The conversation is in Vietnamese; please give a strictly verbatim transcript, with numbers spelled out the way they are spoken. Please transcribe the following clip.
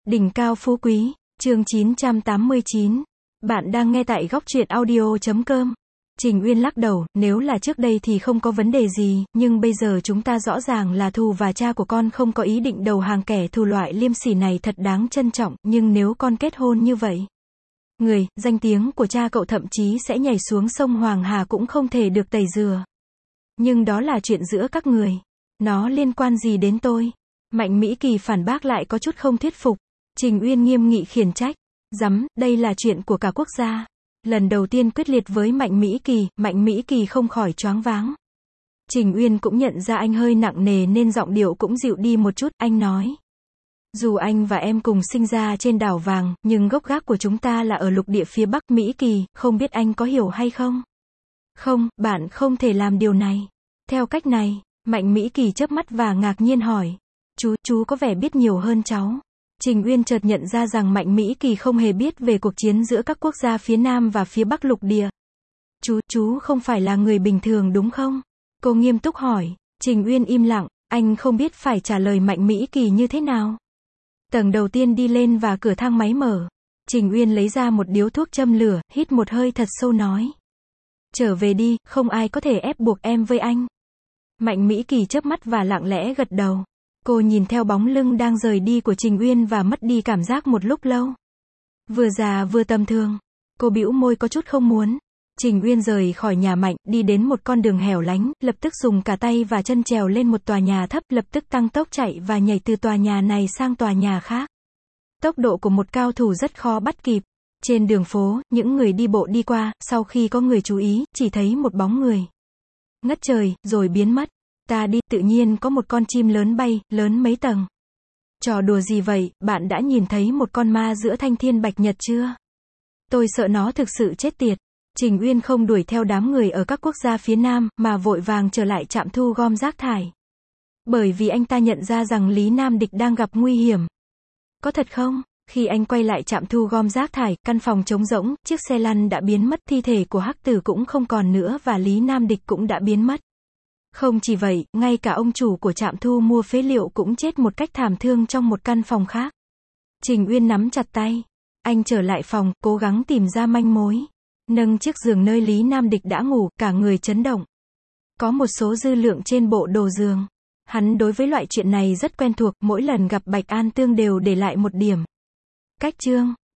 Đỉnh cao phú quý, chương chín trăm tám mươi chín. Bạn đang nghe tại góc truyện audio chấm com. Trình Uyên lắc đầu, nếu là trước đây thì không có vấn đề gì, nhưng bây giờ chúng ta rõ ràng là thù và cha của con không có ý định đầu hàng kẻ thù loại liêm sỉ này thật đáng trân trọng, nhưng nếu con kết hôn như vậy, người, danh tiếng của cha cậu thậm chí sẽ nhảy xuống sông Hoàng Hà cũng không thể được tẩy rửa. Nhưng đó là chuyện giữa các người. Nó liên quan gì đến tôi? Mạnh Mỹ Kỳ phản bác lại có chút không thuyết phục. Trình Uyên nghiêm nghị khiển trách. Dắm, đây là chuyện của cả quốc gia. Lần đầu tiên quyết liệt với Mạnh Mỹ Kỳ, Mạnh Mỹ Kỳ không khỏi choáng váng. Trình Uyên cũng nhận ra anh hơi nặng nề nên giọng điệu cũng dịu đi một chút, anh nói. Dù anh và em cùng sinh ra trên đảo vàng, nhưng gốc gác của chúng ta là ở lục địa phía Bắc Mỹ Kỳ, không biết anh có hiểu hay không? Không, bạn không thể làm điều này. Theo cách này, Mạnh Mỹ Kỳ chớp mắt và ngạc nhiên hỏi. Chú, chú có vẻ biết nhiều hơn cháu. Trình Uyên chợt nhận ra rằng Mạnh Mỹ Kỳ không hề biết về cuộc chiến giữa các quốc gia phía Nam và phía Bắc lục địa. Chú, chú không phải là người bình thường đúng không? Cô nghiêm túc hỏi. Trình Uyên im lặng, anh không biết phải trả lời Mạnh Mỹ Kỳ như thế nào. Tầng đầu tiên đi lên và cửa thang máy mở. Trình Uyên lấy ra một điếu thuốc châm lửa, hít một hơi thật sâu nói. Trở về đi, không ai có thể ép buộc em với anh. Mạnh Mỹ Kỳ chớp mắt và lặng lẽ gật đầu. Cô nhìn theo bóng lưng đang rời đi của Trình Uyên và mất đi cảm giác một lúc lâu. Vừa già vừa tầm thường. Cô bĩu môi có chút không muốn. Trình Uyên rời khỏi nhà Mạnh, đi đến một con đường hẻo lánh, lập tức dùng cả tay và chân trèo lên một tòa nhà thấp, lập tức tăng tốc chạy và nhảy từ tòa nhà này sang tòa nhà khác. Tốc độ của một cao thủ rất khó bắt kịp. Trên đường phố, những người đi bộ đi qua, sau khi có người chú ý, chỉ thấy một bóng người ngất trời, rồi biến mất. Ta đi, tự nhiên có một con chim lớn bay, lớn mấy tầng. Trò đùa gì vậy, bạn đã nhìn thấy một con ma giữa thanh thiên bạch nhật chưa? Tôi sợ nó thực sự chết tiệt. Trình Uyên không đuổi theo đám người ở các quốc gia phía Nam, mà vội vàng trở lại trạm thu gom rác thải. Bởi vì anh ta nhận ra rằng Lý Nam Địch đang gặp nguy hiểm. Có thật không? Khi anh quay lại trạm thu gom rác thải, căn phòng trống rỗng, chiếc xe lăn đã biến mất, thi thể của Hắc Tử cũng không còn nữa và Lý Nam Địch cũng đã biến mất. Không chỉ vậy, ngay cả ông chủ của trạm thu mua phế liệu cũng chết một cách thảm thương trong một căn phòng khác. Trình Uyên nắm chặt tay. Anh trở lại phòng, cố gắng tìm ra manh mối. Nâng chiếc giường nơi Lý Nam Địch đã ngủ, cả người chấn động. Có một số dư lượng trên bộ đồ giường. Hắn đối với loại chuyện này rất quen thuộc, mỗi lần gặp Bạch An Tương đều để lại một điểm. Cách chương.